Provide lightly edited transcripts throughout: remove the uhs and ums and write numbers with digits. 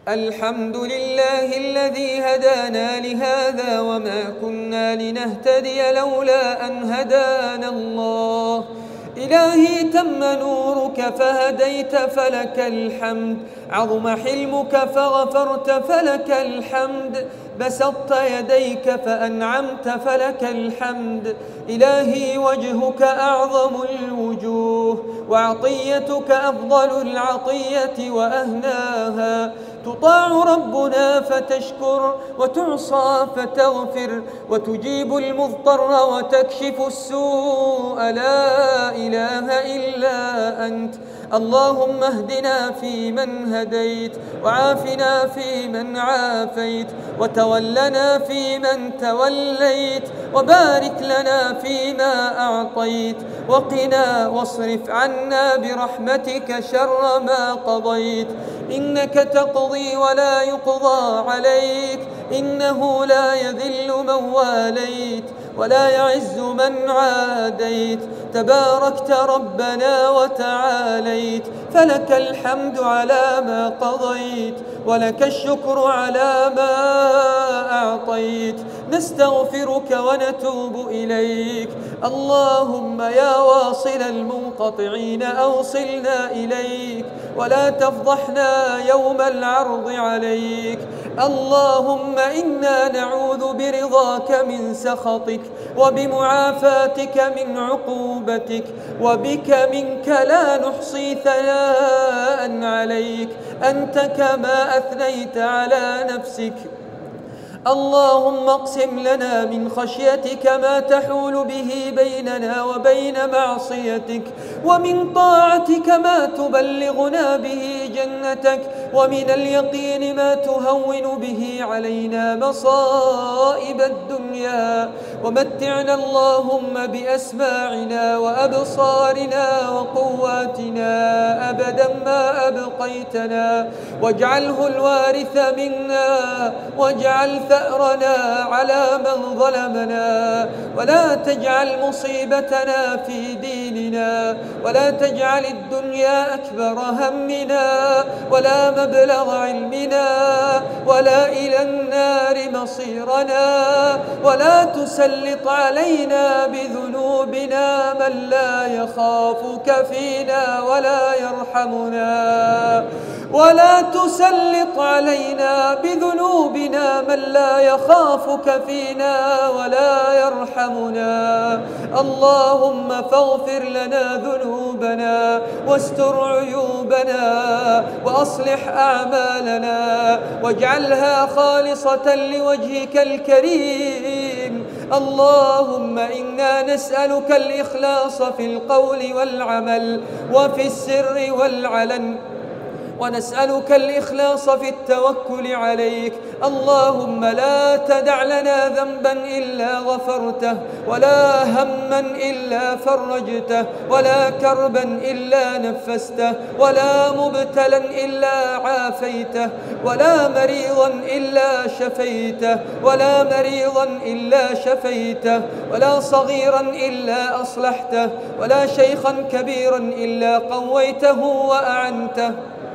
الحمد لله الذي هدانا لهذا وما كنا لنهتدي لولا أن هدانا الله. إلهي تم نورك فهديت فلك الحمد، عظم حلمك فغفرت فلك الحمد، بسطت يديك فأنعمت فلك الحمد. إلهي وجهك أعظم الوجوه وعطيتك أفضل العطية وأهناها. تطاع ربنا فتشكر وتعصى فتغفر وتجيب المضطر وتكشف السوء، لا إله إلا أنت. اللهم اهدنا فيمن هديت وعافنا فيمن عافيت وتولنا فيمن توليت وبارك لنا فيما أعطيت وقنا واصرف عنا برحمتك شر ما قضيت. إنك تقضي ولا يقضى عليك، إنه لا يذل من واليت ولا يعز من عاديت. تباركت ربنا وتعاليت، فلك الحمد على ما قضيت ولك الشكر على ما أعطيت. نستغفرك ونتوب إليك. اللهم يا واصل المنقطعين أوصلنا إليك ولا تفضحنا يوم العرض عليك. اللهم إنا نعوذ برضاك من سخطك وبمعافاتك من عقوبتك، وبك منك لا نحصي ثناء عليك، أنت كما أثنيت على نفسك. اللهم اقسم لنا من خشيتك ما تحول به بيننا وبين معصيتك، ومن طاعتك ما تبلغنا به جنتك، ومن اليقين ما تهون به علينا مصائب الدنيا. ومتعنا اللهم بأسماعنا وأبصارنا وقواتنا أبدا ما أبقيتنا، واجعله الوارث منا، واجعل ثأرنا على من ظلمنا، ولا تجعل مصيبتنا في ديننا، ولا تجعل الدنيا أكبر همنا ولا مبلغ علمنا ولا إلى النار مصيرنا، ولا تسلط علينا بذنوبنا من لا يخافك فينا ولا يرحمنا، ولا تسلط علينا بذنوبنا من لا يخافك فينا ولا يرحمنا. اللهم فاغفر لنا ذنوبنا واستر عيوبنا وأصلح أعمالنا واجعلها خالصة لوجهك الكريم. اللهم إنا نسألك الإخلاص في القول والعمل وفي السر والعلن، ونسألك الإخلاص في التوكل عليك. اللهم لا تدع لنا ذنبا إلا غفرته، ولا هما إلا فرجته، ولا كربا إلا نفسته، ولا مبتلا إلا عافيته، ولا مريضا إلا شفيته، ولا مريضا إلا شفيته، ولا صغيرا إلا أصلحته، ولا شيخا كبيرا إلا قويته وأعنته.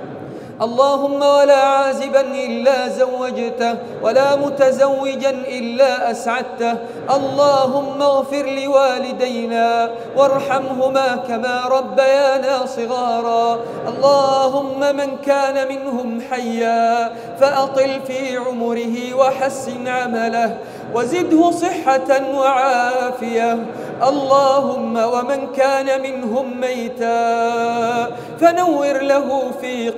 اللهم ولا عازبا إلا زوجته، ولا متزوجا إلا أسعدته. اللهم اغفر لوالدينا وارحمهما كما ربيانا صغارا. اللهم من كان منهم حيا فأطل في عمره وحسن عمله وزده صحة وعافية. اللهم ومن كان منهم ميتا فنور له في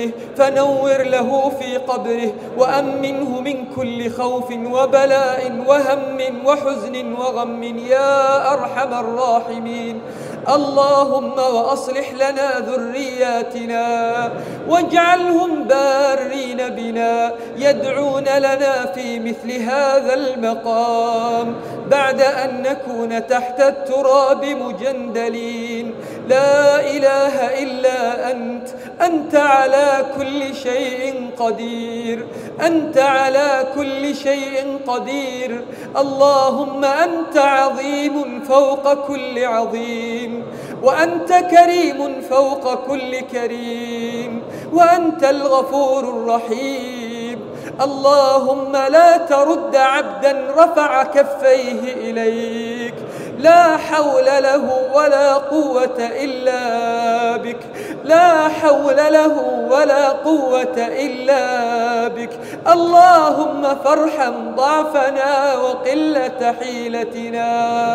قبره وأمنه من كل خوف وبلاء وهم وحزن وغم يا أرحم الراحمين. اللهم وأصلح لنا ذرياتنا واجعلهم بارين بنا يدعون لنا في مثل هذا المقام بعد أن نكون تحت التراب مجندلين. لا إله إلا أنت على كل شيء قدير، أنت على كل شيء قدير. اللهم أنت عظيم فوق كل عظيم، وأنت كريم فوق كل كريم، وأنت الغفور الرحيم. اللهم لا ترد عبدا رفع كفيه إليك، لا حول له ولا قوة إلا بك، لا حول له ولا قوة إلا بك. اللهم فارحم ضعفنا وقلة حيلتنا،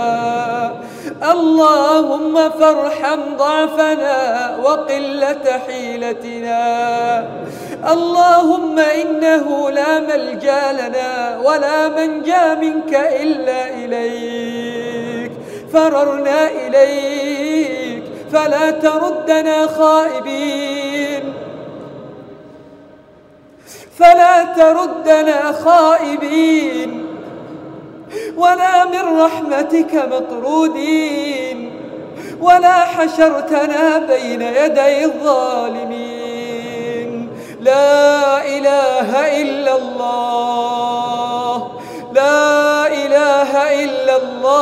اللهم فارحم ضعفنا وقلة حيلتنا. اللهم إنه لا ملجأ لنا ولا منجا منك إلا إليك، فررنا إليك فلا تردنا خائبين، فلا تردنا خائبين ولا من رحمتك مطرودين، ولا حشرتنا بين يدي الظالمين. لا إله إلا الله، لا إله إلا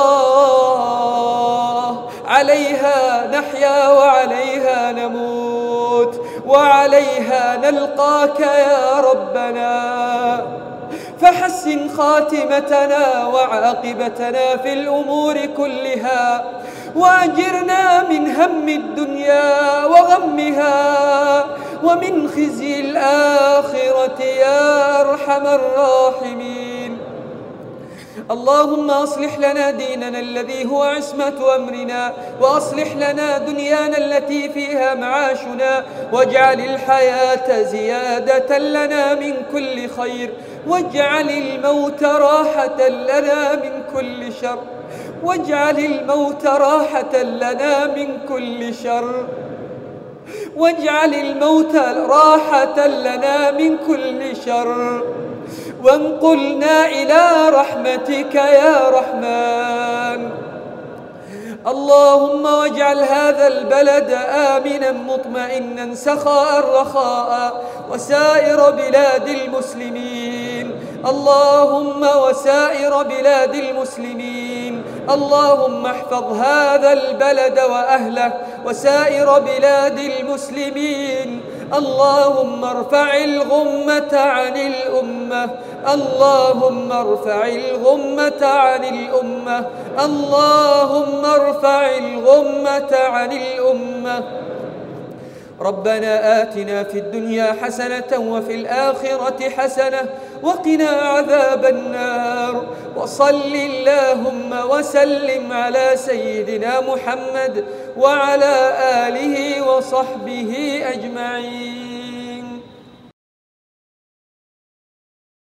الله. عليها نحيا وعليها نموت وعليها نلقاك يا ربنا. فحسن خاتمتنا وعاقبتنا في الأمور كلها، وأجرنا من هم الدنيا وغمها، ومن خزي الآخرة يا أرحم الراحمين. اللهم أصلح لنا ديننا الذي هو عصمة أمرنا، وأصلح لنا دنيانا التي فيها معاشنا، واجعل الحياة زيادة لنا من كل خير، واجعل الموت راحة لنا من كل شر، واجعل الموت راحة لنا من كل شر، واجعل الموت راحة لنا من كل شر، وانقلنا إلى رحمتك يا رحمن. اللهم واجعل هذا البلد آمنا مطمئنا سخاء رخاء، وسائر بلاد المسلمين. اللهم وسائر بلاد المسلمين. اللهم احفظ هذا البلد وأهله وسائر بلاد المسلمين. اللهم ارفع الغمة عن الأمة، اللهم ارفع الغمة عن الأمة، اللهم ارفع الغمة عن الأمة. ربنا آتنا في الدنيا حسنة وفي الآخرة حسنة وقنا عذاب النار. وصل اللهم وسلم على سيدنا محمد وعلى آله وصحبه أجمعين.